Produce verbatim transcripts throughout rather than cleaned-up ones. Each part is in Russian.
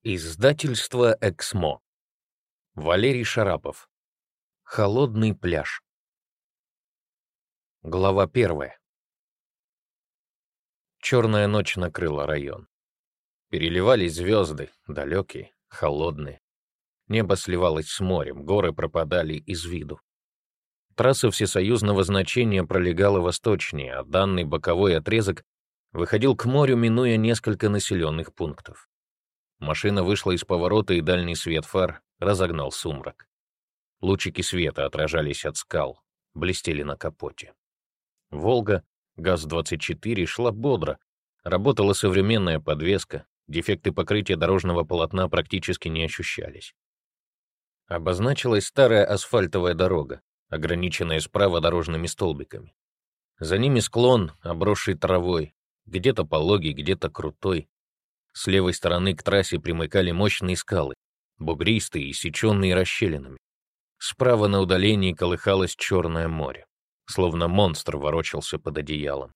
Издательство «Эксмо». Валерий Шарапов. Холодный пляж. Глава первая. Черная ночь накрыла район. Переливались звезды, далекие, холодные. Небо сливалось с морем, горы пропадали из виду. Трасса всесоюзного значения пролегала восточнее, а данный боковой отрезок выходил к морю, минуя несколько населенных пунктов. Машина вышла из поворота, и дальний свет фар разогнал сумрак. Лучики света отражались от скал, блестели на капоте. «Волга» ГАЗ двадцать четыре шла бодро. Работала современная подвеска, дефекты покрытия дорожного полотна практически не ощущались. Обозначилась старая асфальтовая дорога, ограниченная справа дорожными столбиками. За ними склон, обросший травой, где-то пологий, где-то крутой. С левой стороны к трассе примыкали мощные скалы, бугристые и сеченные расщелинами. Справа на удалении колыхалось Черное море, словно монстр ворочался под одеялом.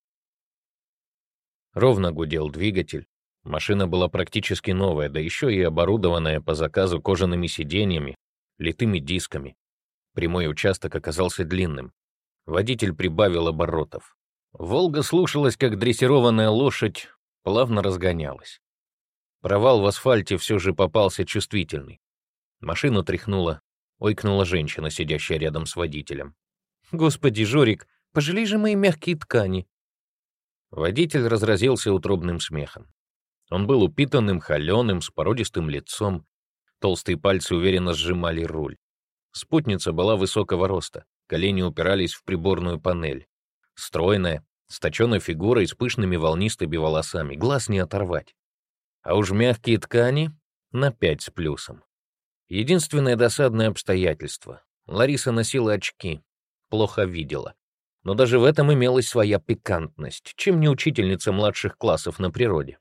Ровно гудел двигатель. Машина была практически новая, да еще и оборудованная по заказу кожаными сиденьями, литыми дисками. Прямой участок оказался длинным. Водитель прибавил оборотов. «Волга» слушалась, как дрессированная лошадь, плавно разгонялась. Провал в асфальте все же попался чувствительный. Машину тряхнуло, ойкнула женщина, сидящая рядом с водителем. «Господи, Жорик, пожалей же мои мягкие ткани!» Водитель разразился утробным смехом. Он был упитанным, холеным, с породистым лицом. Толстые пальцы уверенно сжимали руль. Спутница была высокого роста, колени упирались в приборную панель. Стройная, с точенной фигурой, с пышными волнистыми волосами, глаз не оторвать. А уж мягкие ткани — на пять с плюсом. Единственное досадное обстоятельство — Лариса носила очки, плохо видела. Но даже в этом имелась своя пикантность, чем не учительница младших классов на природе.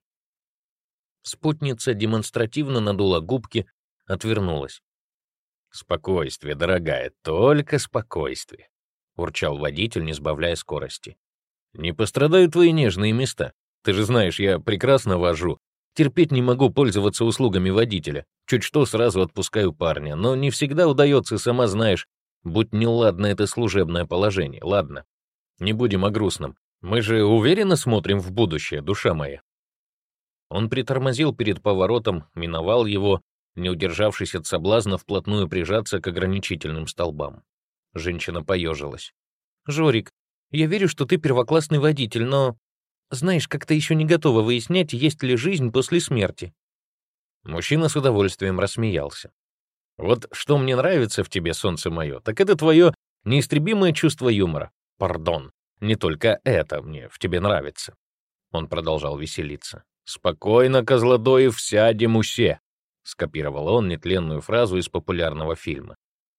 Спутница демонстративно надула губки, отвернулась. «Спокойствие, дорогая, только спокойствие», — урчал водитель, не сбавляя скорости. «Не пострадают твои нежные места. Ты же знаешь, я прекрасно вожу. Терпеть не могу пользоваться услугами водителя. Чуть что сразу отпускаю парня, но не всегда удается, сама знаешь, будь неладно это служебное положение. Ладно, не будем о грустном. Мы же уверенно смотрим в будущее, душа моя». Он притормозил перед поворотом, миновал его, не удержавшись от соблазна вплотную прижаться к ограничительным столбам. Женщина поежилась. «Жорик, я верю, что ты первоклассный водитель, но, знаешь, как-то еще не готова выяснять, есть ли жизнь после смерти». Мужчина с удовольствием рассмеялся. «Вот что мне нравится в тебе, солнце мое, так это твое неистребимое чувство юмора. Пардон, не только это мне в тебе нравится». Он продолжал веселиться. «Спокойно, Козлодоев, сядем усе», — скопировал он нетленную фразу из популярного фильма.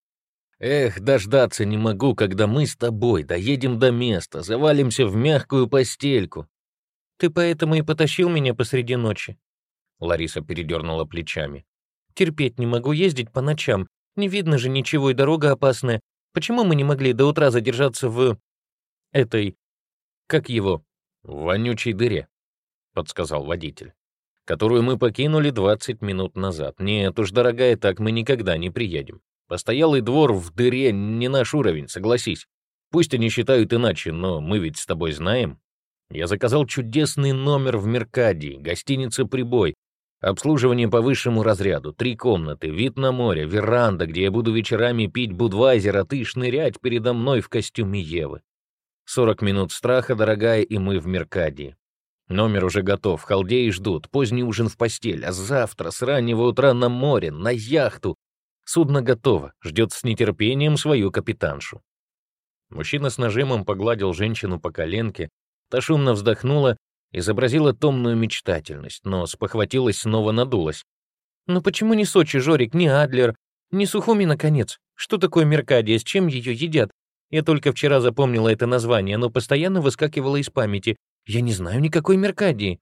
«Эх, дождаться не могу, когда мы с тобой доедем до места, завалимся в мягкую постельку». «Ты поэтому и потащил меня посреди ночи?» Лариса передернула плечами. «Терпеть не могу ездить по ночам. Не видно же ничего, и дорога опасная. Почему мы не могли до утра задержаться в... этой... как его? В вонючей дыре», — подсказал водитель, «которую мы покинули двадцать минут назад. Нет уж, дорогая, так мы никогда не приедем. Постоялый двор в дыре не наш уровень, согласись. Пусть они считают иначе, но мы ведь с тобой знаем. Я заказал чудесный номер в Меркадии, гостиница «Прибой». Обслуживание по высшему разряду, три комнаты, вид на море, веранда, где я буду вечерами пить будвайзер, а ты шнырять передо мной в костюме Евы. Сорок минут страха, дорогая, и мы в Меркадии. Номер уже готов, халдеи ждут, поздний ужин в постель, а завтра с раннего утра на море, на яхту. Судно готово, ждет с нетерпением свою капитаншу». Мужчина с нажимом погладил женщину по коленке, та шумно вздохнула, изобразила томную мечтательность, но спохватилась, снова надулась. «Ну почему не Сочи, Жорик, не Адлер, не Сухуми, наконец? Что такое Меркадия, с чем ее едят? Я только вчера запомнила это название, оно постоянно выскакивало из памяти. Я не знаю никакой Меркадии».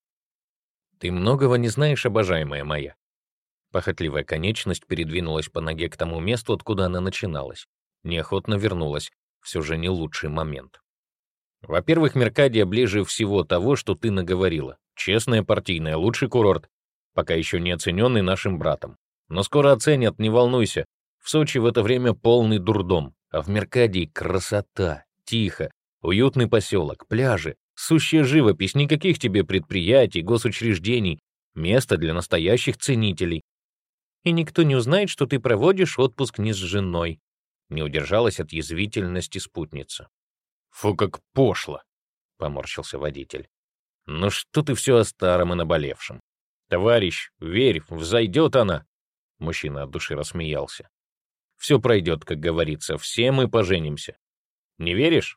«Ты многого не знаешь, обожаемая моя». Похотливая конечность передвинулась по ноге к тому месту, откуда она начиналась. Неохотно вернулась, все же не лучший момент. «Во-первых, Меркадия ближе всего того, что ты наговорила. Честная партийная, лучший курорт. пока еще не оцененный нашим братом. Но скоро оценят, не волнуйся. В Сочи в это время полный дурдом, а в Меркадии красота, тихо, уютный поселок, пляжи, сущая живопись, никаких тебе предприятий, госучреждений, место для настоящих ценителей. И никто не узнает, что ты проводишь отпуск не с женой. Не удержалась от язвительности спутница. «Фу, как пошло!» — поморщился водитель. «Ну что ты все о старом и наболевшем? Товарищ, верь, взойдет она!» Мужчина от души рассмеялся. «Все пройдет, как говорится, все мы поженимся. Не веришь?»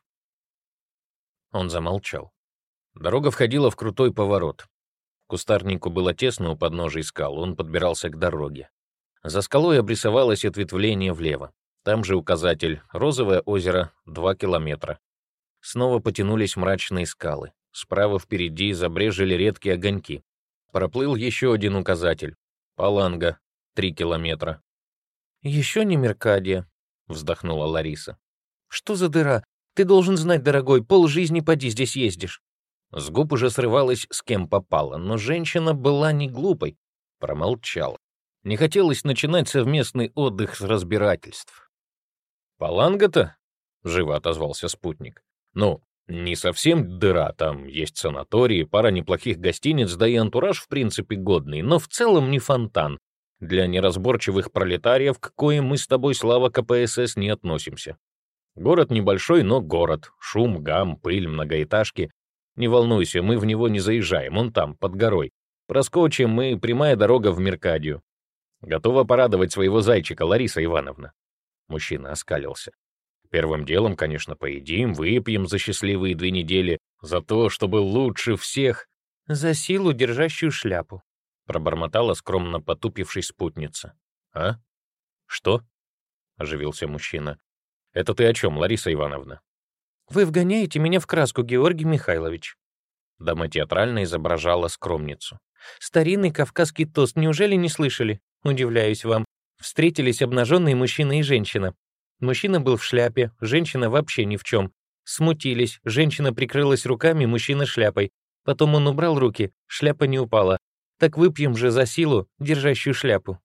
Он замолчал. Дорога входила в крутой поворот. Кустарнику было тесно у подножия скал, он подбирался к дороге. За скалой обрисовалось ответвление влево. Там же указатель «Розовое озеро, два километра». Снова потянулись мрачные скалы. Справа впереди забрежили редкие огоньки. Проплыл еще один указатель. Паланга, три километра. «Еще не Меркадия», — вздохнула Лариса. «Что за дыра? Ты должен знать, дорогой, полжизни поди здесь ездишь». С губ уже срывалось, с кем попало, но женщина была не глупой. Промолчала. Не хотелось начинать совместный отдых с разбирательств. «Паланга-то?» — живо отозвался спутник. «Ну, не совсем дыра, там есть санатории, пара неплохих гостиниц, да и антураж в принципе годный, но в целом не фонтан. Для неразборчивых пролетариев, к коим мы с тобой, слава ка пэ эс эс, не относимся. Город небольшой, но город. Шум, гам, пыль, многоэтажки. Не волнуйся, мы в него не заезжаем, он там, под горой. Проскочим, и прямая дорога в Меркадию. Готова порадовать своего зайчика, Лариса Ивановна?» Мужчина оскалился. «Первым делом, конечно, поедим, выпьем за счастливые две недели, за то, чтобы лучше всех...» «За силу, держащую шляпу», — пробормотала скромно потупившись спутница. «А? Что?» — оживился мужчина. «Это ты о чем, Лариса Ивановна?» «Вы вгоняете меня в краску, Георгий Михайлович». Дама театрально изображала скромницу. «Старинный кавказский тост, неужели не слышали? Удивляюсь вам. Встретились обнаженные мужчина и женщина. Мужчина был в шляпе, женщина вообще ни в чем. Смутились, женщина прикрылась руками, мужчина шляпой. Потом он убрал руки, шляпа не упала. Так выпьем же за силу, держащую шляпу».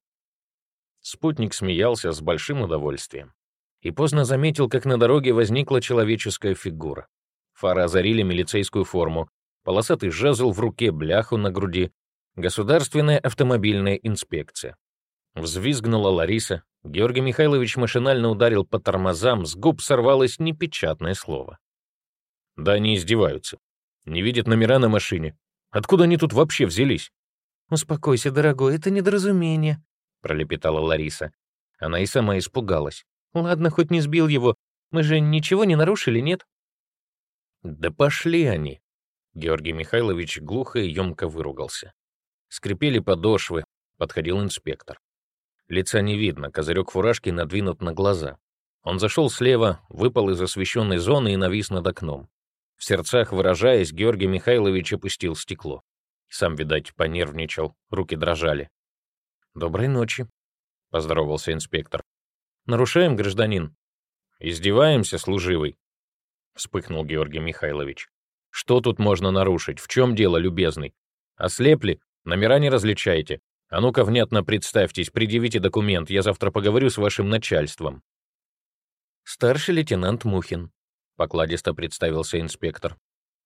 Спутник смеялся с большим удовольствием. И поздно заметил, как на дороге возникла человеческая фигура. Фары озарили милицейскую форму, полосатый жезл в руке, бляху на груди. Государственная автомобильная инспекция. Взвизгнула Лариса. Георгий Михайлович машинально ударил по тормозам, с губ сорвалось непечатное слово. «Да они издеваются. Не видят номера на машине. Откуда они тут вообще взялись?» «Успокойся, дорогой, это недоразумение», — пролепетала Лариса. Она и сама испугалась. «Ладно, хоть не сбил его. Мы же ничего не нарушили, нет?» «Да пошли они!» Георгий Михайлович глухо и емко выругался. Скрипели подошвы, подходил инспектор. Лица не видно, козырек фуражки надвинут на глаза. Он зашел слева, выпал из освещенной зоны и навис над окном. В сердцах выражаясь, Георгий Михайлович опустил стекло. Сам, видать, понервничал, руки дрожали. «Доброй ночи», — поздоровался инспектор. «Нарушаем, гражданин?» «Издеваемся, служивый», — вспыхнул Георгий Михайлович. «Что тут можно нарушить? В чем дело, любезный? Ослепли? Номера не различаете? А ну-ка внятно представьтесь, предъявите документ, я завтра поговорю с вашим начальством». «Старший лейтенант Мухин», — покладисто представился инспектор.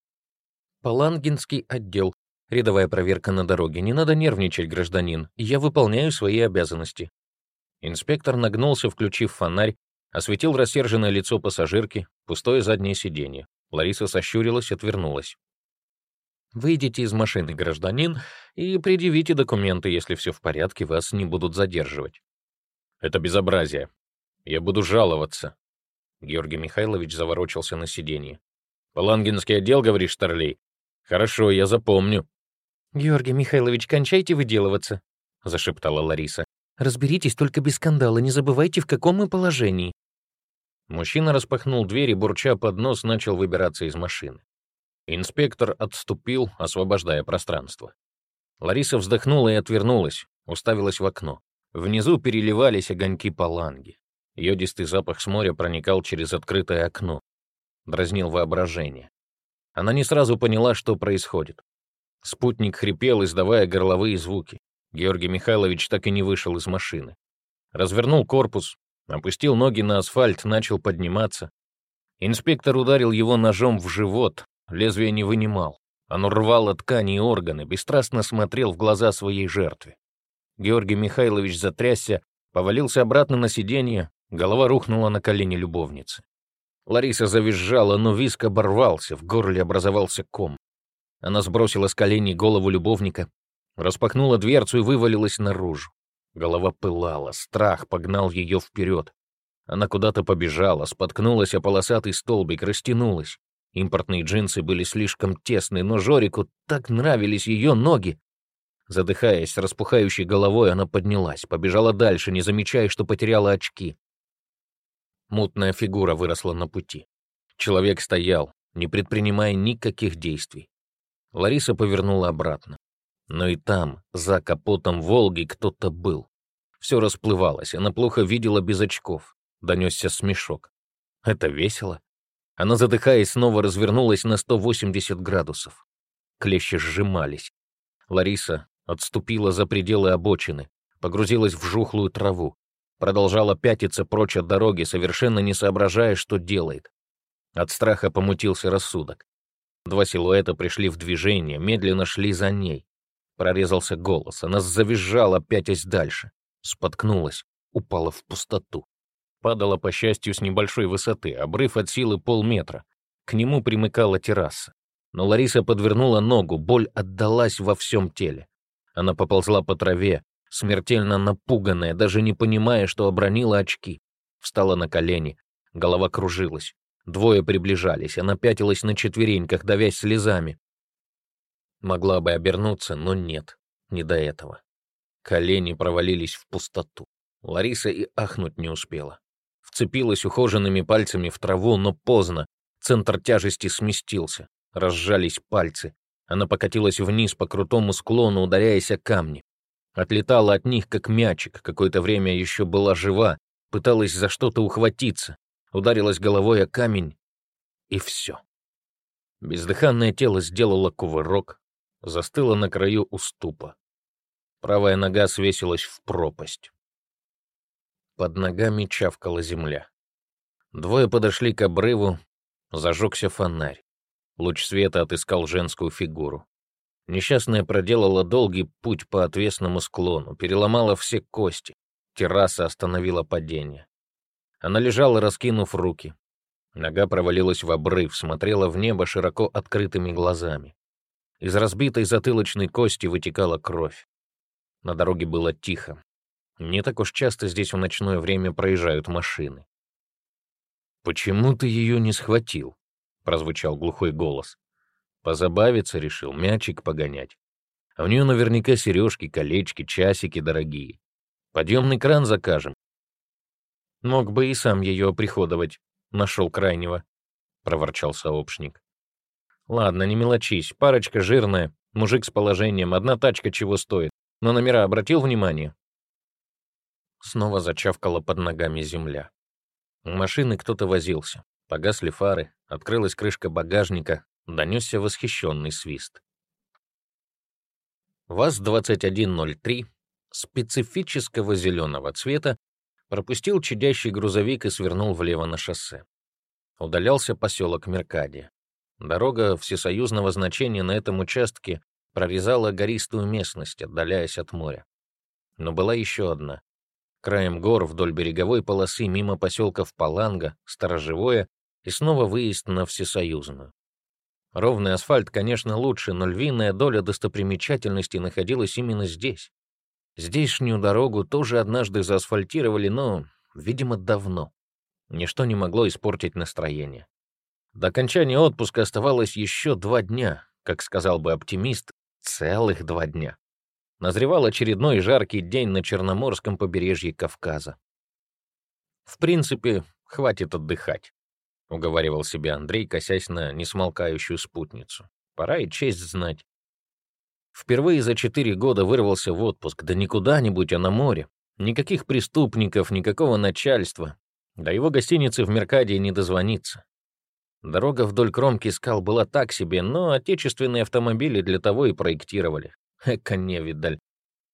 «Палангинский отдел. Рядовая проверка на дороге. Не надо нервничать, гражданин. Я выполняю свои обязанности». Инспектор нагнулся, включив фонарь, осветил рассерженное лицо пассажирки, пустое заднее сиденье. Лариса сощурилась, отвернулась. «Выйдите из машины, гражданин, и предъявите документы, если все в порядке, вас не будут задерживать». «Это безобразие. Я буду жаловаться». Георгий Михайлович заворочился на сиденье. «Палангинский отдел, говоришь, старлей? Хорошо, я запомню». «Георгий Михайлович, кончайте выделываться», — зашептала Лариса. «Разберитесь только без скандала, не забывайте, в каком мы положении». Мужчина распахнул дверь и, бурча под нос, начал выбираться из машины. Инспектор отступил, освобождая пространство. Лариса вздохнула и отвернулась, уставилась в окно. Внизу переливались огоньки Паланги. Йодистый запах с моря проникал через открытое окно. Дразнил воображение. Она не сразу поняла, что происходит. Спутник хрипел, издавая горловые звуки. Георгий Михайлович так и не вышел из машины. Развернул корпус, опустил ноги на асфальт, начал подниматься. Инспектор ударил его ножом в живот, лезвие не вынимал. Оно рвало ткани и органы, бесстрастно смотрел в глаза своей жертве. Георгий Михайлович затрясся, повалился обратно на сиденье, голова рухнула на колени любовницы. Лариса завизжала, но визг оборвался, в горле образовался ком. Она сбросила с коленей голову любовника, распахнула дверцу и вывалилась наружу. Голова пылала, страх погнал ее вперед. Она куда-то побежала, споткнулась о полосатый столбик, растянулась. Импортные джинсы были слишком тесны, но Жорику так нравились ее ноги. Задыхаясь, с распухающей головой, она поднялась, побежала дальше, не замечая, что потеряла очки. Мутная фигура выросла на пути. Человек стоял, не предпринимая никаких действий. Лариса повернула обратно. Но и там, за капотом «Волги», кто-то был. Все расплывалось, она плохо видела без очков. Донесся смешок. Это весело. Она, задыхаясь, снова развернулась на сто восемьдесят градусов. Клещи сжимались. Лариса отступила за пределы обочины, погрузилась в жухлую траву, продолжала пятиться прочь от дороги, совершенно не соображая, что делает. От страха помутился рассудок. Два силуэта пришли в движение, медленно шли за ней. Прорезался голос, она завизжала, пятясь дальше. Споткнулась, упала в пустоту. Падала, по счастью, с небольшой высоты, обрыв от силы полметра. К нему примыкала терраса. Но Лариса подвернула ногу, боль отдалась во всем теле. Она поползла по траве, смертельно напуганная, даже не понимая, что обронила очки. Встала на колени, голова кружилась. Двое приближались, она пятилась на четвереньках, давясь слезами. Могла бы обернуться, но нет, не до этого. Колени провалились в пустоту. Лариса и ахнуть не успела. Вцепилась ухоженными пальцами в траву, но поздно. Центр тяжести сместился. Разжались пальцы. Она покатилась вниз по крутому склону, ударяясь о камни. Отлетала от них, как мячик. Какое-то время еще была жива. Пыталась за что-то ухватиться. Ударилась головой о камень. И все. Бездыханное тело сделало кувырок. Застыло на краю уступа. Правая нога свесилась в пропасть. Под ногами чавкала земля. Двое подошли к обрыву. Зажегся фонарь. Луч света отыскал женскую фигуру. Несчастная проделала долгий путь по отвесному склону, переломала все кости. Терраса остановила падение. Она лежала, раскинув руки. Нога провалилась в обрыв, смотрела в небо широко открытыми глазами. Из разбитой затылочной кости вытекала кровь. На дороге было тихо. Не так уж часто здесь в ночное время проезжают машины. «Почему ты ее не схватил?» — прозвучал глухой голос. «Позабавиться решил, мячик погонять. А у нее наверняка сережки, колечки, часики дорогие. Подъемный кран закажем». «Мог бы и сам ее оприходовать», — нашел крайнего, — проворчал сообщник. «Ладно, не мелочись, парочка жирная, мужик с положением, одна тачка чего стоит. Но номера обратил внимание?» Снова зачавкала под ногами земля. У машины кто-то возился. Погасли фары, открылась крышка багажника, донесся восхищенный свист. ВАЗ-двадцать один ноль три специфического зеленого цвета пропустил чадящий грузовик и свернул влево на шоссе. Удалялся поселок Меркадия. Дорога всесоюзного значения на этом участке прорезала гористую местность, отдаляясь от моря. Но была еще одна. Краем гор вдоль береговой полосы мимо поселков Паланга, Сторожевое и снова выезд на Всесоюзную. Ровный асфальт, конечно, лучше, но львиная доля достопримечательностей находилась именно здесь. Здешнюю дорогу тоже однажды заасфальтировали, но, видимо, давно. Ничто не могло испортить настроение. До окончания отпуска оставалось еще два дня, как сказал бы оптимист, целых два дня. Назревал очередной жаркий день на Черноморском побережье Кавказа. «В принципе, хватит отдыхать», — уговаривал себя Андрей, косясь на несмолкающую спутницу. «Пора и честь знать». Впервые за четыре года вырвался в отпуск, да не куда-нибудь, а на море. Никаких преступников, никакого начальства. До его гостиницы в Меркадии не дозвониться. Дорога вдоль кромки скал была так себе, но отечественные автомобили для того и проектировали. Эка невидаль.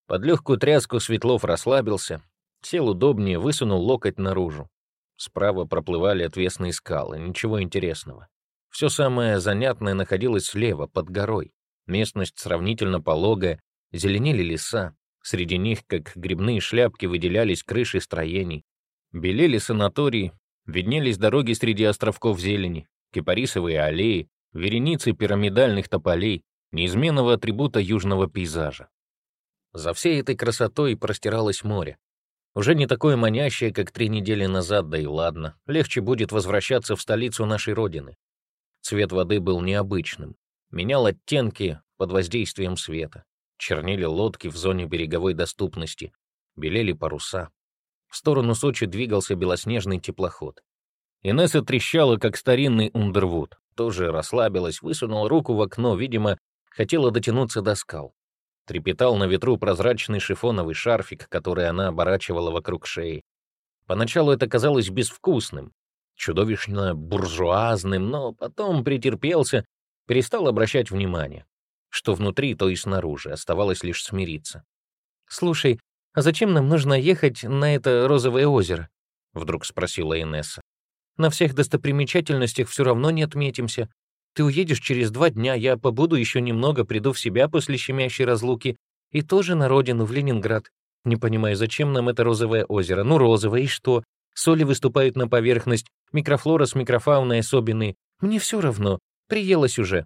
Под легкую тряску Светлов расслабился, сел удобнее, высунул локоть наружу. Справа проплывали отвесные скалы, ничего интересного. Все самое занятное находилось слева, под горой. Местность сравнительно пологая, зеленели леса. Среди них, как грибные шляпки, выделялись крыши строений. Белели санатории, виднелись дороги среди островков зелени, кипарисовые аллеи, вереницы пирамидальных тополей, неизменного атрибута южного пейзажа. За всей этой красотой простиралось море. Уже не такое манящее, как три недели назад, да и ладно. Легче будет возвращаться в столицу нашей родины. Цвет воды был необычным. Менял оттенки под воздействием света. Чернели лодки в зоне береговой доступности. Белели паруса. В сторону Сочи двигался белоснежный теплоход. Инесса трещала, как старинный Ундервуд. Тоже расслабилась, высунула руку в окно, видимо, хотела дотянуться до скал. Трепетал на ветру прозрачный шифоновый шарфик, который она оборачивала вокруг шеи. Поначалу это казалось безвкусным, чудовищно буржуазным, но потом претерпелся, перестал обращать внимание. Что внутри, то и снаружи, оставалось лишь смириться. «Слушай, а зачем нам нужно ехать на это розовое озеро?» — вдруг спросила Инесса. «На всех достопримечательностях все равно не отметимся. Ты уедешь через два дня, я побуду еще немного, приду в себя после щемящей разлуки и тоже на родину, в Ленинград. Не понимаю, зачем нам это розовое озеро? Ну, розовое, и что? Соли выступают на поверхность, микрофлора с микрофауной особенные. Мне все равно, приелась уже».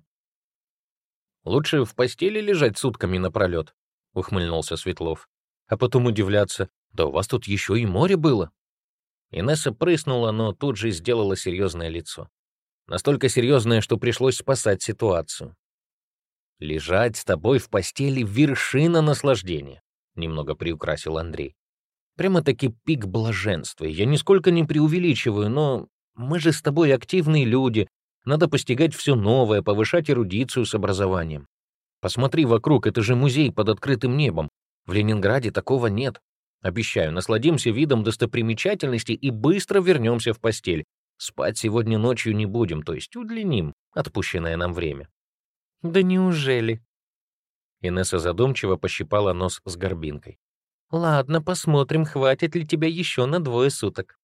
«Лучше в постели лежать сутками напролет», — ухмыльнулся Светлов. «А потом удивляться, да у вас тут еще и море было». Инесса прыснула, но тут же сделала серьезное лицо. Настолько серьезное, что пришлось спасать ситуацию. «Лежать с тобой в постели — вершина наслаждения», — немного приукрасил Андрей. «Прямо-таки пик блаженства. Я нисколько не преувеличиваю, но мы же с тобой активные люди. Надо постигать все новое, повышать эрудицию с образованием. Посмотри вокруг, это же музей под открытым небом. В Ленинграде такого нет. Обещаю, насладимся видом достопримечательностей и быстро вернемся в постель. Спать сегодня ночью не будем, то есть удлиним отпущенное нам время». «Да неужели?» Инесса задумчиво пощипала нос с горбинкой. «Ладно, посмотрим, хватит ли тебя еще на двое суток».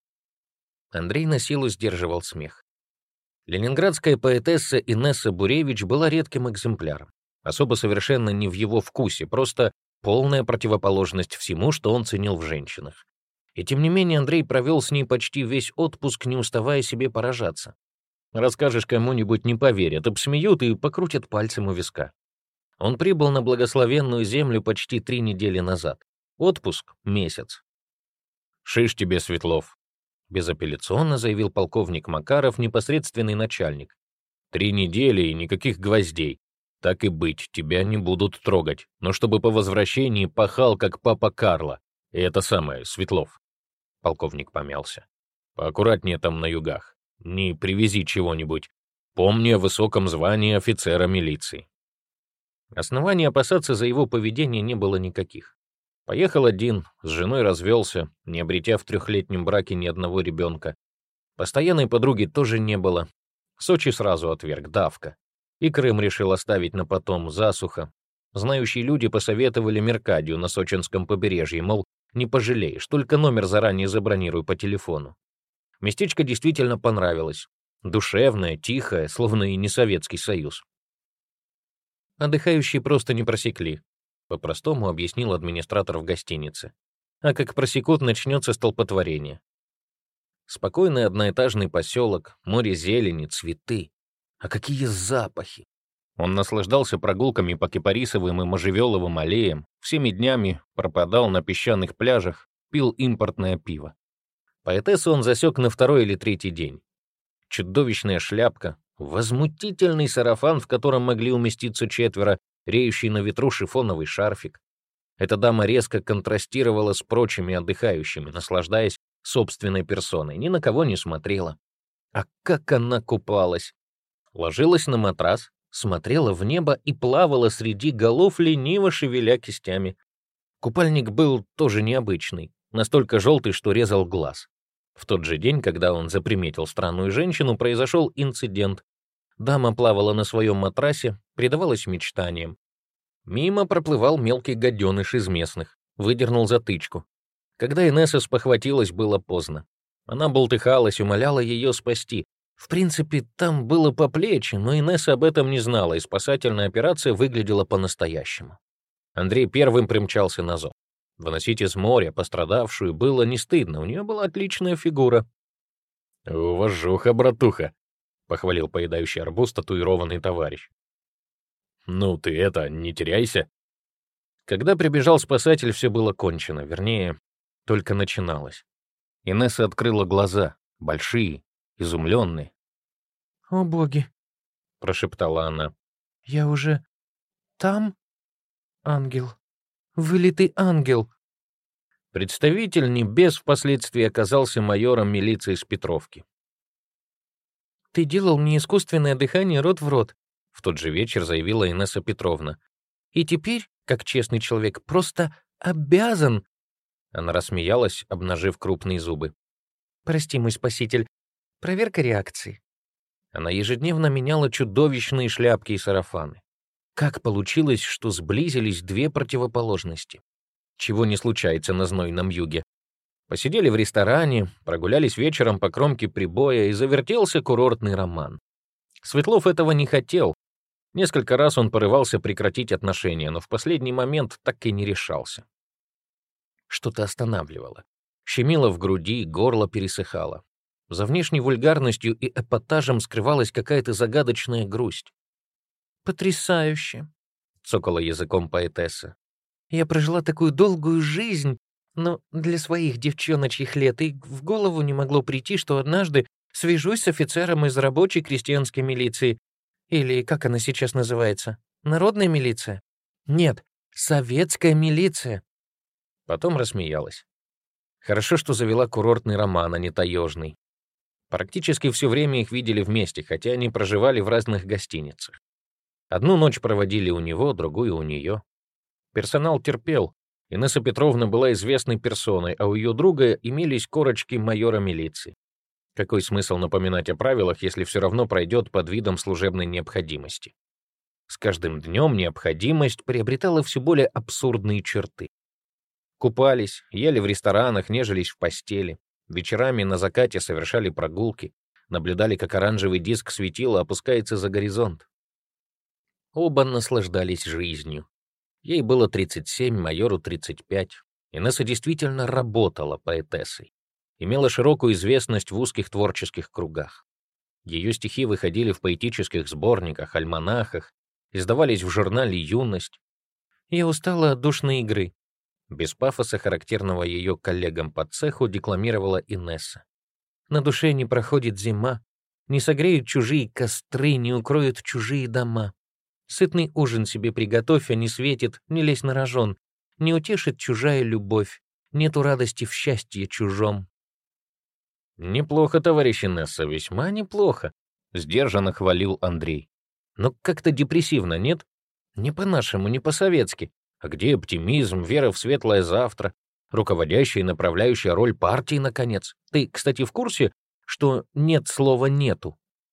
Андрей на силу сдерживал смех. Ленинградская поэтесса Инесса Буревич была редким экземпляром. Особо совершенно не в его вкусе, просто полная противоположность всему, что он ценил в женщинах. И тем не менее Андрей провел с ней почти весь отпуск, не уставая себе поражаться. Расскажешь кому-нибудь, не поверят, обсмеют и покрутят пальцем у виска. Он прибыл на благословенную землю почти три недели назад. Отпуск — месяц. «Шиш тебе, Светлов», — безапелляционно заявил полковник Макаров, непосредственный начальник. «Три недели и никаких гвоздей. Так и быть, тебя не будут трогать, но чтобы по возвращении пахал, как папа Карло. И это самое, Светлов». Полковник помялся. «Поаккуратнее там на югах. Не привези чего-нибудь. Помни о высоком звании офицера милиции». Оснований опасаться за его поведение не было никаких. Поехал один, с женой развелся, не обретя в трехлетнем браке ни одного ребенка. Постоянной подруги тоже не было. Сочи сразу отверг, давка. И Крым решил оставить на потом, засуха. Знающие люди посоветовали Меркадию на сочинском побережье, мол, не пожалеешь, только номер заранее забронируй по телефону. Местечко действительно понравилось. Душевное, тихое, словно и не Советский Союз. Отдыхающие просто не просекли. По-простому объяснил администратор в гостинице. А как просекут, начнется столпотворение. Спокойный одноэтажный поселок, море зелени, цветы. А какие запахи! Он наслаждался прогулками по Кипарисовым и Можжевеловым аллеям, всеми днями пропадал на песчаных пляжах, пил импортное пиво. Поэтессу он засек на второй или третий день. Чудовищная шляпка, возмутительный сарафан, в котором могли уместиться четверо, реющий на ветру шифоновый шарфик. Эта дама резко контрастировала с прочими отдыхающими, наслаждаясь собственной персоной, ни на кого не смотрела. А как она купалась! Ложилась на матрас, смотрела в небо и плавала среди голов, лениво шевеля кистями. Купальник был тоже необычный, настолько желтый, что резал глаз. В тот же день, когда он заприметил странную женщину, произошел инцидент. Дама плавала на своем матрасе, предавалась мечтаниям. Мимо проплывал мелкий гаденыш из местных, выдернул затычку. Когда Инесса спохватилась, было поздно. Она болтыхалась, умоляла ее спасти. В принципе, там было по плечи, но Инесса об этом не знала, и спасательная операция выглядела по-настоящему. Андрей первым примчался на зов. Выносить из моря пострадавшую было не стыдно, у нее была отличная фигура. «Уважуха, братуха», — похвалил поедающий арбуз татуированный товарищ. «Ну ты это, не теряйся». Когда прибежал спасатель, все было кончено, вернее, только начиналось. Инесса открыла глаза, большие, изумленные. «О боги!» — прошептала она. «Я уже там? Ангел. Вылитый ангел!» Представитель небес впоследствии оказался майором милиции с Петровки. «Ты делал мне искусственное дыхание рот в рот», — в тот же вечер заявила Инесса Петровна. «И теперь, как честный человек, просто обязан...» Она рассмеялась, обнажив крупные зубы. «Прости, мой спаситель, проверка реакции». Она ежедневно меняла чудовищные шляпки и сарафаны. Как получилось, что сблизились две противоположности? Чего не случается на знойном юге. Посидели в ресторане, прогулялись вечером по кромке прибоя, и завертелся курортный роман. Светлов этого не хотел. Несколько раз он порывался прекратить отношения, но в последний момент так и не решался. Что-то останавливало. Щемило в груди, горло пересыхало. За внешней вульгарностью и эпатажем скрывалась какая-то загадочная грусть. «Потрясающе!» — цокала языком поэтесса. «Я прожила такую долгую жизнь, но для своих девчоночьих лет и в голову не могло прийти, что однажды свяжусь с офицером из рабочей крестьянской милиции. Или как она сейчас называется? Народная милиция? Нет, советская милиция». Потом рассмеялась. Хорошо, что завела курортный роман, а не таежный. Практически все время их видели вместе, хотя они проживали в разных гостиницах. Одну ночь проводили у него, другую у нее. Персонал терпел. Инесса Петровна была известной персоной, а у ее друга имелись корочки майора милиции. Какой смысл напоминать о правилах, если все равно пройдет под видом служебной необходимости? С каждым днем необходимость приобретала все более абсурдные черты. Купались, ели в ресторанах, нежились в постели. Вечерами на закате совершали прогулки, наблюдали, как оранжевый диск светила опускается за горизонт. Оба наслаждались жизнью. Ей было тридцать семь, майору тридцать пять. Инесса действительно работала поэтессой. Имела широкую известность в узких творческих кругах. Ее стихи выходили в поэтических сборниках, альманахах, издавались в журнале «Юность». «Я устала от душной игры», без пафоса, характерного ее коллегам по цеху, декламировала Инесса. «На душе не проходит зима, не согреют чужие костры, не укроют чужие дома. Сытный ужин себе приготовь, а не светит, не лезь на рожон, не утешит чужая любовь, нету радости в счастье чужом». «Неплохо, товарищ Инесса, весьма неплохо», — сдержанно хвалил Андрей. «Но как-то депрессивно, нет? Не по-нашему, не по-советски. А где оптимизм, вера в светлое завтра, руководящая и направляющая роль партии, наконец? Ты, кстати, в курсе, что нет слова «нету»?»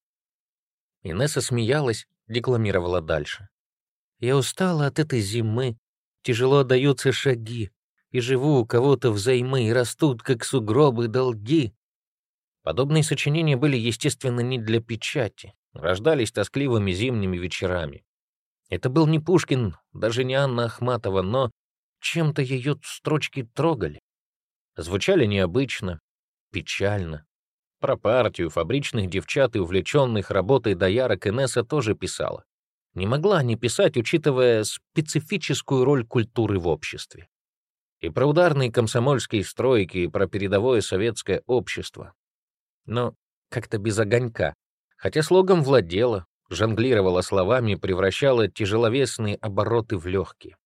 Инесса смеялась, декламировала дальше. «Я устала от этой зимы, тяжело даются шаги, и живу у кого-то взаймы, и растут, как сугробы, долги». Подобные сочинения были, естественно, не для печати, рождались тоскливыми зимними вечерами. Это был не Пушкин, даже не Анна Ахматова, но чем-то ее строчки трогали. Звучали необычно, печально. Про партию, фабричных девчат и увлеченных работой доярок Инесса тоже писала. Не могла не писать, учитывая специфическую роль культуры в обществе. И про ударные комсомольские стройки, и про передовое советское общество. Но как-то без огонька, хотя слогом владела, жонглировала словами, превращала тяжеловесные обороты в легкие.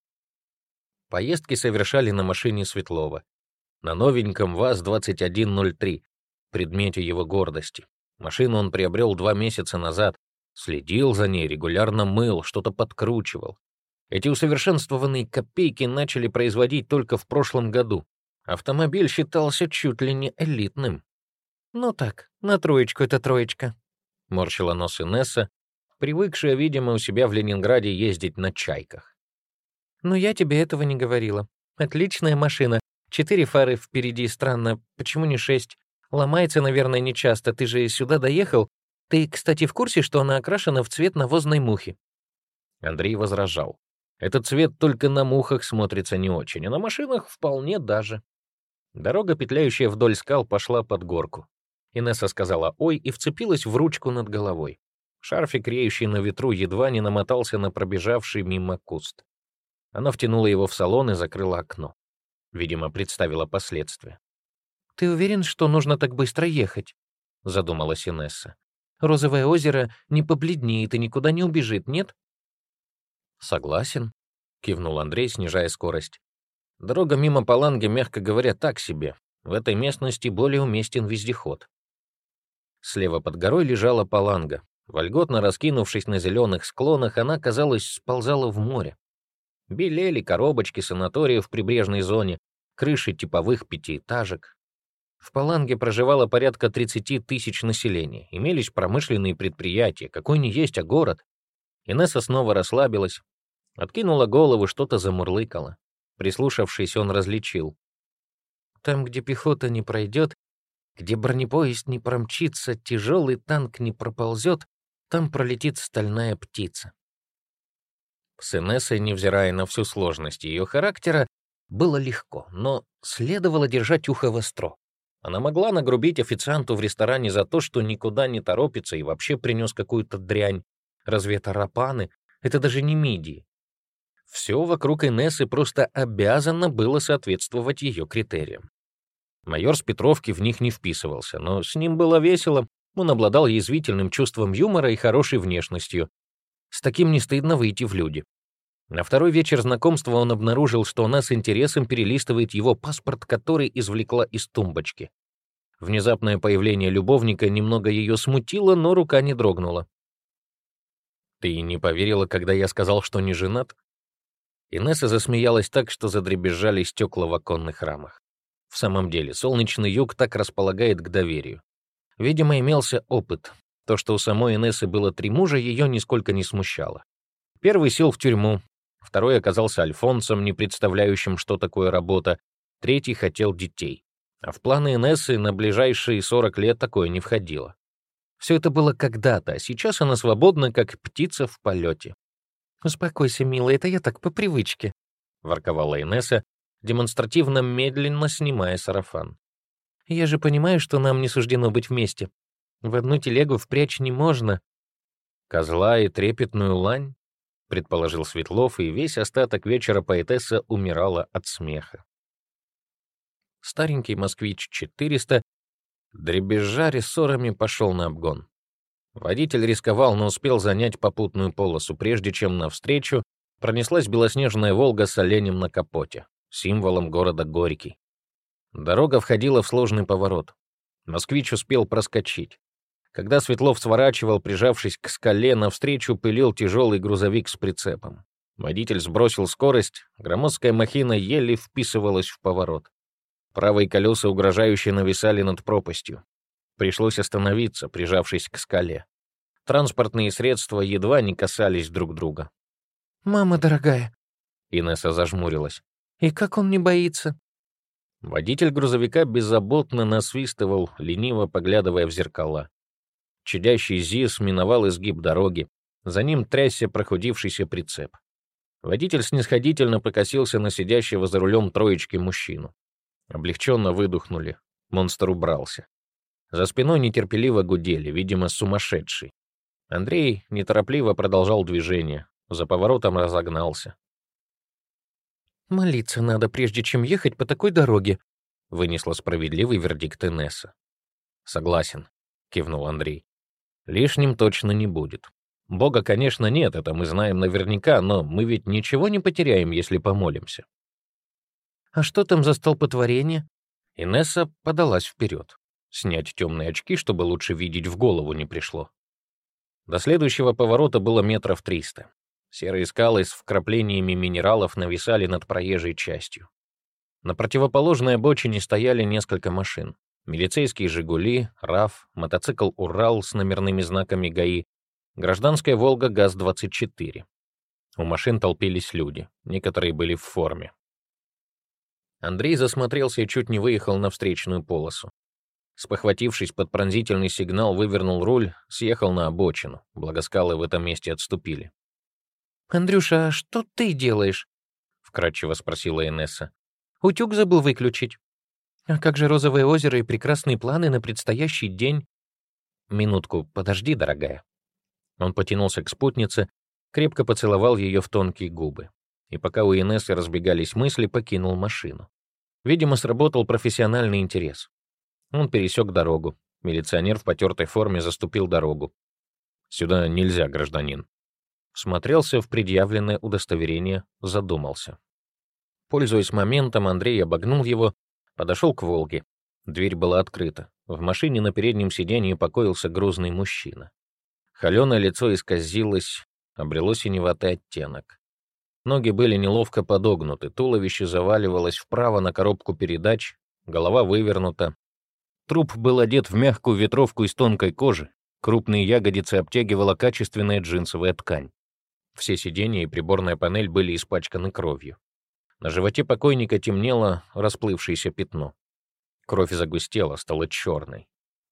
Поездки совершали на машине Светлова, на новеньком ВАЗ двадцать один ноль три, предмете его гордости. Машину он приобрел два месяца назад, следил за ней, регулярно мыл, что-то подкручивал. Эти усовершенствованные копейки начали производить только в прошлом году. Автомобиль считался чуть ли не элитным. «Ну так, на троечку это троечка», — морщила нос Инесса, привыкшая, видимо, у себя в Ленинграде ездить на чайках. Но я тебе этого не говорила. Отличная машина. Четыре фары впереди, странно. Почему не шесть? Ломается, наверное, нечасто. Ты же сюда доехал? Ты, кстати, в курсе, что она окрашена в цвет навозной мухи?» Андрей возражал. Этот цвет только на мухах смотрится не очень, а на машинах вполне даже. Дорога, петляющая вдоль скал, пошла под горку. Инесса сказала «ой» и вцепилась в ручку над головой. Шарфик, реющий на ветру, едва не намотался на пробежавший мимо куст. Она втянула его в салон и закрыла окно. Видимо, представила последствия. «Ты уверен, что нужно так быстро ехать?» — задумалась Инесса. «Розовое озеро не побледнеет и никуда не убежит, нет?» «Согласен», — кивнул Андрей, снижая скорость. «Дорога мимо Паланги, мягко говоря, так себе. В этой местности более уместен вездеход». Слева под горой лежала Паланга. Вольготно раскинувшись на зеленых склонах, она, казалось, сползала в море. Белели коробочки санаториев в прибрежной зоне, крыши типовых пятиэтажек. В Паланге проживало порядка тридцати тысяч населения, имелись промышленные предприятия, какой ни есть, а город. Инесса снова расслабилась, откинула голову, что-то замурлыкала. Прислушавшись, он различил. «Там, где пехота не пройдет, где бронепоезд не промчится, тяжелый танк не проползет, там пролетит стальная птица». С Инессой, невзирая на всю сложность ее характера, было легко, но следовало держать ухо востро. Она могла нагрубить официанту в ресторане за то, что никуда не торопится и вообще принес какую-то дрянь. Разве это рапаны? Это даже не мидии. Все вокруг Инессы просто обязано было соответствовать ее критериям. Майор с Петровки в них не вписывался, но с ним было весело. Он обладал язвительным чувством юмора и хорошей внешностью. С таким не стыдно выйти в люди. На второй вечер знакомства он обнаружил, что она с интересом перелистывает его паспорт, который извлекла из тумбочки. Внезапное появление любовника немного ее смутило, но рука не дрогнула. «Ты не поверила, когда я сказал, что не женат?» Инесса засмеялась так, что задребезжали стекла в оконных рамах. В самом деле, солнечный юг так располагает к доверию. Видимо, имелся опыт. То, что у самой Инессы было три мужа, ее нисколько не смущало. Первый сел в тюрьму, второй оказался альфонсом, не представляющим, что такое работа, третий хотел детей. А в планы Инессы на ближайшие сорок лет такое не входило. Все это было когда-то, а сейчас она свободна, как птица в полете. «Успокойся, милая, это я так по привычке», — ворковала Инесса, демонстративно медленно снимая сарафан. «Я же понимаю, что нам не суждено быть вместе. В одну телегу впрячь не можно». «Козла и трепетную лань», — предположил Светлов, и весь остаток вечера поэтесса умирала от смеха. Старенький «Москвич четыреста», дребезжа рессорами, пошел на обгон. Водитель рисковал, но успел занять попутную полосу, прежде чем навстречу пронеслась белоснежная «Волга» с оленем на капоте, символом города Горький. Дорога входила в сложный поворот. «Москвич» успел проскочить. Когда Светлов сворачивал, прижавшись к скале, навстречу пылил тяжелый грузовик с прицепом. Водитель сбросил скорость, громоздкая махина еле вписывалась в поворот. Правые колеса угрожающе нависали над пропастью. Пришлось остановиться, прижавшись к скале. Транспортные средства едва не касались друг друга. «Мама дорогая», — Инесса зажмурилась. «И как он не боится?» Водитель грузовика беззаботно насвистывал, лениво поглядывая в зеркала. Чадящий ЗИС миновал изгиб дороги. За ним трясся прохудившийся прицеп. Водитель снисходительно покосился на сидящего за рулем троечки мужчину. Облегченно выдохнули. Монстр убрался. За спиной нетерпеливо гудели, видимо, сумасшедший. Андрей неторопливо продолжал движение. За поворотом разогнался. «Молиться надо, прежде чем ехать по такой дороге», — вынесла справедливый вердикт Инесса. «Согласен», — кивнул Андрей. «Лишним точно не будет. Бога, конечно, нет, это мы знаем наверняка, но мы ведь ничего не потеряем, если помолимся». «А что там за столпотворение?» Инесса подалась вперед. Снять темные очки, чтобы лучше видеть, в голову не пришло. До следующего поворота было метров триста. Серые скалы с вкраплениями минералов нависали над проезжей частью. На противоположной обочине стояли несколько машин. Милицейские «Жигули», РАФ, мотоцикл «Урал» с номерными знаками ГАИ, гражданская «Волга» ГАЗ-двадцать четыре. У машин толпились люди, некоторые были в форме. Андрей засмотрелся и чуть не выехал на встречную полосу. Спохватившись под пронзительный сигнал, вывернул руль, съехал на обочину. Благоскалы в этом месте отступили. «Андрюша, а что ты делаешь?» — вкратчиво спросила Инесса. «Утюг забыл выключить. А как же розовое озеро и прекрасные планы на предстоящий день?» «Минутку, подожди, дорогая». Он потянулся к спутнице, крепко поцеловал ее в тонкие губы. И пока у Инессы разбегались мысли, покинул машину. Видимо, сработал профессиональный интерес. Он пересек дорогу. Милиционер в потертой форме заступил дорогу. «Сюда нельзя, гражданин». Всмотрелся в предъявленное удостоверение, задумался. Пользуясь моментом, Андрей обогнул его, подошел к «Волге». Дверь была открыта. В машине на переднем сиденье покоился грузный мужчина. Холеное лицо исказилось, обрело синеватый оттенок. Ноги были неловко подогнуты, туловище заваливалось вправо на коробку передач, голова вывернута. Труп был одет в мягкую ветровку из тонкой кожи, крупные ягодицы обтягивала качественная джинсовая ткань. Все сиденья и приборная панель были испачканы кровью. На животе покойника темнело расплывшееся пятно. Кровь загустела, стала черной.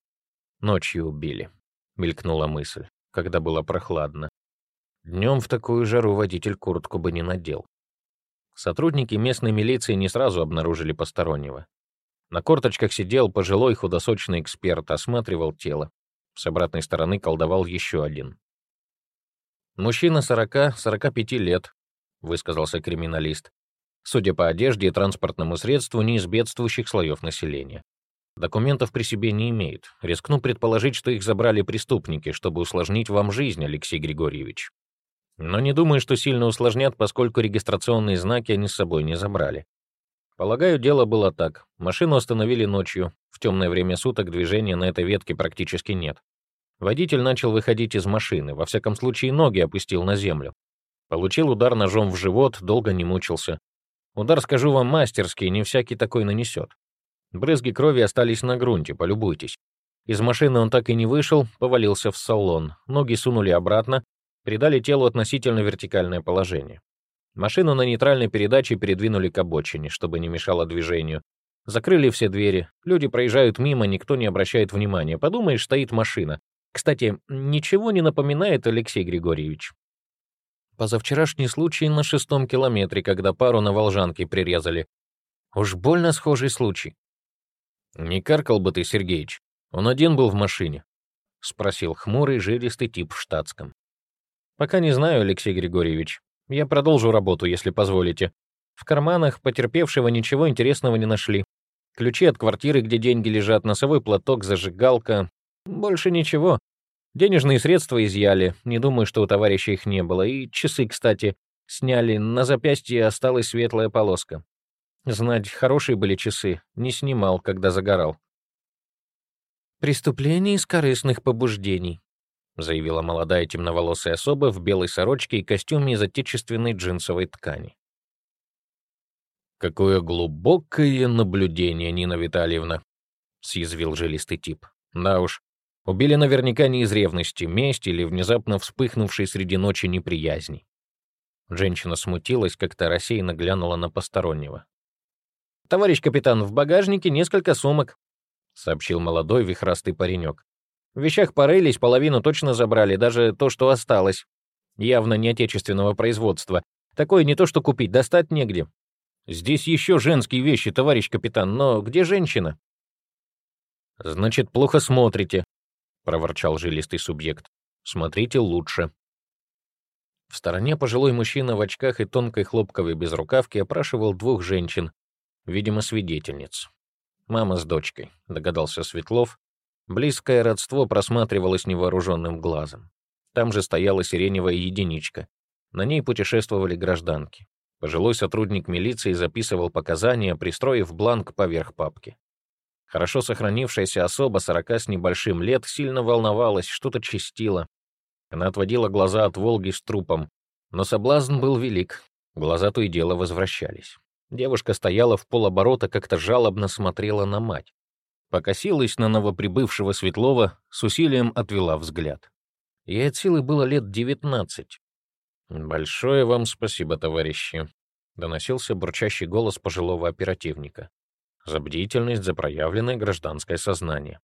«Ночью убили», — мелькнула мысль, когда было прохладно. Днем в такую жару водитель куртку бы не надел. Сотрудники местной милиции не сразу обнаружили постороннего. На корточках сидел пожилой худосочный эксперт, осматривал тело. С обратной стороны колдовал еще один. «Мужчина сорока-сорока пяти лет», — высказался криминалист. Судя по одежде и транспортному средству, не из бедствующих слоев населения. Документов при себе не имеет. Рискну предположить, что их забрали преступники, чтобы усложнить вам жизнь, Алексей Григорьевич. Но не думаю, что сильно усложнят, поскольку регистрационные знаки они с собой не забрали. Полагаю, дело было так. Машину остановили ночью. В темное время суток движения на этой ветке практически нет. Водитель начал выходить из машины, во всяком случае ноги опустил на землю. Получил удар ножом в живот, долго не мучился. Удар, скажу вам, мастерский, не всякий такой нанесет. Брызги крови остались на грунте, полюбуйтесь. Из машины он так и не вышел, повалился в салон. Ноги сунули обратно, придали телу относительно вертикальное положение. Машину на нейтральной передаче передвинули к обочине, чтобы не мешало движению. Закрыли все двери. Люди проезжают мимо, никто не обращает внимания. Подумаешь, стоит машина. Кстати, ничего не напоминает, Алексей Григорьевич? Позавчерашний случай на шестом километре, когда пару на Волжанке прирезали. Уж больно схожий случай. «Не каркал бы ты, Сергеич. Он один был в машине», — спросил хмурый, жилистый тип в штатском. «Пока не знаю, Алексей Григорьевич. Я продолжу работу, если позволите. В карманах потерпевшего ничего интересного не нашли. Ключи от квартиры, где деньги лежат, носовой платок, зажигалка. Больше ничего. Денежные средства изъяли. Не думаю, что у товарища их не было. И часы, кстати, сняли. На запястье осталась светлая полоска. Знать, хорошие были часы. Не снимал, когда загорал». «Преступление из корыстных побуждений», — заявила молодая темноволосая особа в белой сорочке и костюме из отечественной джинсовой ткани. «Какое глубокое наблюдение, Нина Витальевна», — съязвил жилистый тип. «Да уж, убили наверняка не из ревности, мести или внезапно вспыхнувшей среди ночи неприязни». Женщина смутилась, как-то рассеянно глянула на постороннего. «Товарищ капитан, в багажнике несколько сумок», — сообщил молодой вихрастый паренек. «В вещах порылись, половину точно забрали, даже то, что осталось. Явно не отечественного производства. Такое не то что купить, достать негде. Здесь еще женские вещи, товарищ капитан, но где женщина?» «Значит, плохо смотрите», — проворчал жилистый субъект. «Смотрите лучше». В стороне пожилой мужчина в очках и тонкой хлопковой безрукавке опрашивал двух женщин, видимо, свидетельниц. «Мама с дочкой», — догадался Светлов. Близкое родство просматривалось невооруженным глазом. Там же стояла сиреневая единичка. На ней путешествовали гражданки. Пожилой сотрудник милиции записывал показания, пристроив бланк поверх папки. Хорошо сохранившаяся особа сорока с небольшим лет сильно волновалась, что-то чистила. Она отводила глаза от «Волги» с трупом, но соблазн был велик. Глаза то и дело возвращались. Девушка стояла в полоборота, как-то жалобно смотрела на мать. Покосилась на новоприбывшего Светлова, с усилием отвела взгляд. Ей от силы было лет девятнадцать. «Большое вам спасибо, товарищи», — доносился бурчащий голос пожилого оперативника. «За бдительность, за проявленное гражданское сознание».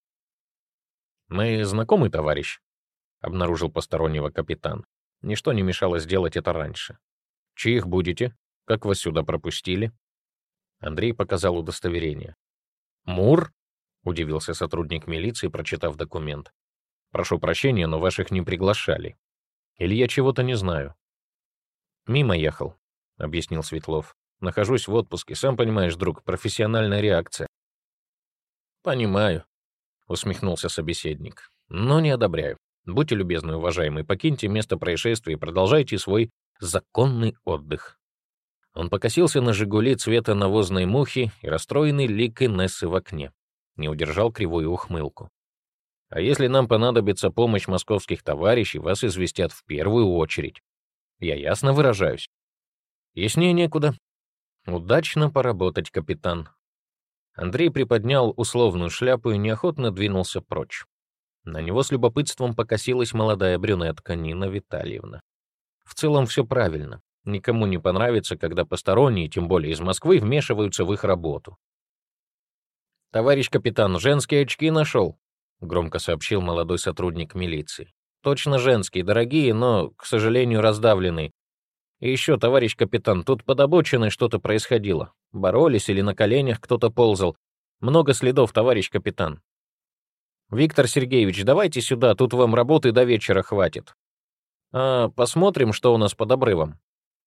«Мы знакомы, товарищ», — обнаружил постороннего капитан. Ничто не мешало сделать это раньше. «Чьих будете? Как вас сюда пропустили?» Андрей показал удостоверение. «Мур?» — удивился сотрудник милиции, прочитав документ. «Прошу прощения, но ваших не приглашали. Или я чего-то не знаю?» «Мимо ехал», — объяснил Светлов. «Нахожусь в отпуске. Сам понимаешь, друг, профессиональная реакция». «Понимаю», — усмехнулся собеседник. «Но не одобряю. Будьте любезны, уважаемый, покиньте место происшествия и продолжайте свой законный отдых». Он покосился на «Жигули» цвета навозной мухи и расстроенный лик Инессы в окне. Не удержал кривую ухмылку. «А если нам понадобится помощь московских товарищей, вас известят в первую очередь. Я ясно выражаюсь?» «Яснее некуда. Удачно поработать, капитан». Андрей приподнял условную шляпу и неохотно двинулся прочь. На него с любопытством покосилась молодая брюнетка Нина Витальевна. В целом все правильно. Никому не понравится, когда посторонние, тем более из Москвы, вмешиваются в их работу. «Товарищ капитан, женские очки нашел», — громко сообщил молодой сотрудник милиции. «Точно женские, дорогие, но, к сожалению, раздавленные. И еще, товарищ капитан, тут под обочиной что-то происходило. Боролись или на коленях кто-то ползал. Много следов, товарищ капитан. Виктор Сергеевич, давайте сюда, тут вам работы до вечера хватит. А посмотрим, что у нас под обрывом».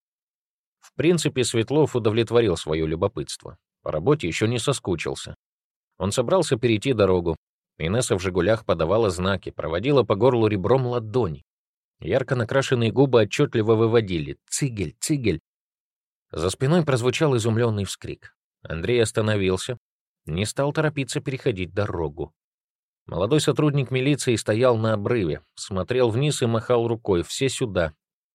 В принципе, Светлов удовлетворил свое любопытство. По работе еще не соскучился. Он собрался перейти дорогу. Инесса в «Жигулях» подавала знаки, проводила по горлу ребром ладони. Ярко накрашенные губы отчетливо выводили «Цигель! Цигель!». За спиной прозвучал изумленный вскрик. Андрей остановился, не стал торопиться переходить дорогу. Молодой сотрудник милиции стоял на обрыве, смотрел вниз и махал рукой «Все сюда!».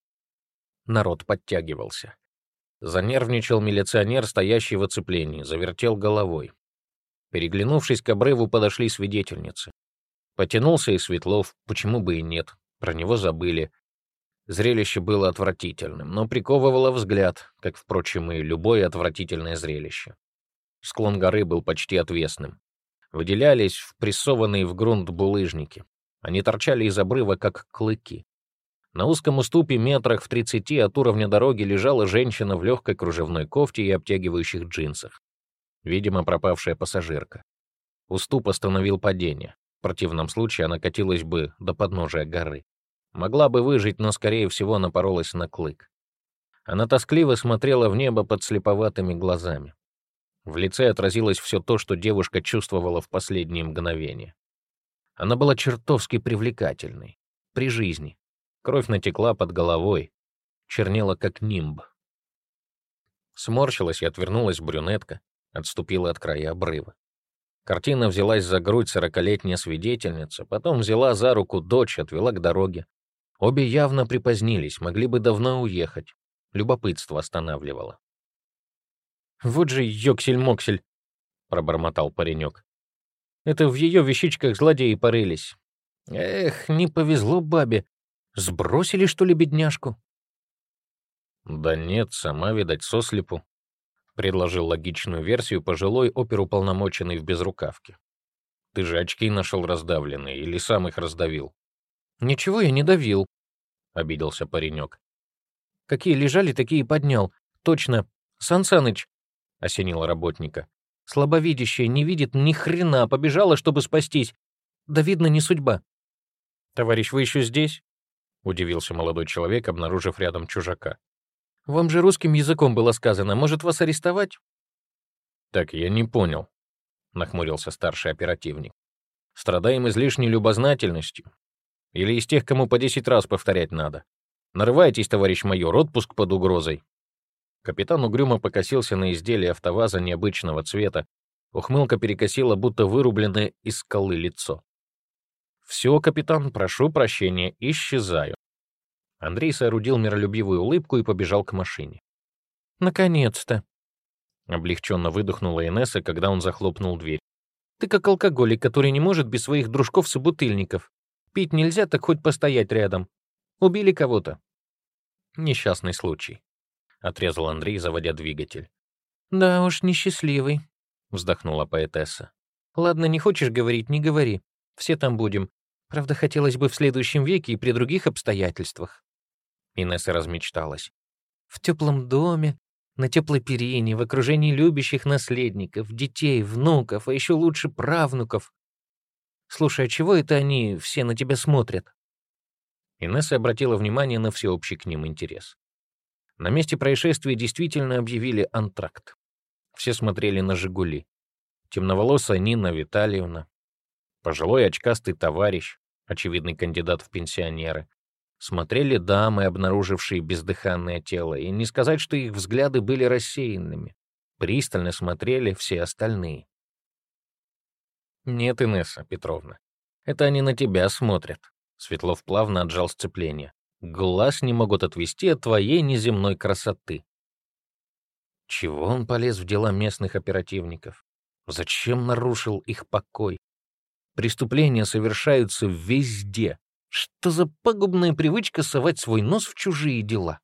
Народ подтягивался. Занервничал милиционер, стоящий в оцеплении, завертел головой. Переглянувшись к обрыву, подошли свидетельницы. Потянулся и Светлов, почему бы и нет, про него забыли. Зрелище было отвратительным, но приковывало взгляд, как, впрочем, и любое отвратительное зрелище. Склон горы был почти отвесным. Выделялись впрессованные в грунт булыжники. Они торчали из обрыва, как клыки. На узком уступе метрах в тридцати от уровня дороги лежала женщина в легкой кружевной кофте и обтягивающих джинсах. Видимо, пропавшая пассажирка. Уступ остановил падение. В противном случае она катилась бы до подножия горы. Могла бы выжить, но, скорее всего, напоролась на клык. Она тоскливо смотрела в небо под слеповатыми глазами. В лице отразилось все то, что девушка чувствовала в последние мгновения. Она была чертовски привлекательной. При жизни. Кровь натекла под головой. Чернела, как нимб. Сморщилась и отвернулась брюнетка. Отступила от края обрыва. Картина взялась за грудь сорокалетняя свидетельница, потом взяла за руку дочь, отвела к дороге. Обе явно припозднились, могли бы давно уехать. Любопытство останавливало. «Вот же ёксель-моксель», — пробормотал паренек. «Это в ее вещичках злодеи порылись. Эх, не повезло бабе. Сбросили, что ли, бедняжку?» «Да нет, сама, видать, сослепу», — предложил логичную версию пожилой оперуполномоченный в безрукавке. «Ты же очки нашел раздавленные или сам их раздавил?» «Ничего я не давил», — обиделся паренек. «Какие лежали, такие и поднял. Точно. Сан Саныч», — осенила работника. «Слабовидящая, не видит ни хрена, побежала, чтобы спастись. Да, видно, не судьба». «Товарищ, вы еще здесь?» — удивился молодой человек, обнаружив рядом чужака. «Вам же русским языком было сказано. Может, вас арестовать?» «Так я не понял», — нахмурился старший оперативник. «Страдаем излишней любознательностью? Или из тех, кому по десять раз повторять надо? Нарывайтесь, товарищ майор, отпуск под угрозой». Капитан угрюмо покосился на изделие автоваза необычного цвета. Ухмылка перекосила, будто вырубленное из скалы лицо. «Все, капитан, прошу прощения, исчезаю». Андрей соорудил миролюбивую улыбку и побежал к машине. «Наконец-то!» — облегченно выдохнула Инесса, когда он захлопнул дверь. «Ты как алкоголик, который не может без своих дружков-собутыльников. Пить нельзя, так хоть постоять рядом. Убили кого-то». Несчастный случай, — отрезал Андрей, заводя двигатель. «Да уж, несчастливый», — Вздохнула поэтесса. «Ладно, не хочешь говорить, не говори. Все там будем. Правда, хотелось бы в следующем веке и при других обстоятельствах». Инесса размечталась. В теплом доме, на теплой перине, в окружении любящих наследников, детей, внуков, а еще лучше правнуков. Слушай, а чего это они все на тебя смотрят? Инесса обратила внимание на всеобщий к ним интерес. На месте происшествия действительно объявили антракт. Все смотрели на «Жигули». Темноволосая Нина Витальевна, пожилой очкастый товарищ, очевидный кандидат в пенсионеры. Смотрели дамы, обнаружившие бездыханное тело, и не сказать, что их взгляды были рассеянными. Пристально смотрели все остальные. «Нет, Инесса Петровна, это они на тебя смотрят». Светлов плавно отжал сцепление. «Глаз не могут отвести от твоей неземной красоты». Чего он полез в дела местных оперативников? Зачем нарушил их покой? Преступления совершаются везде. Что за пагубная привычка совать свой нос в чужие дела?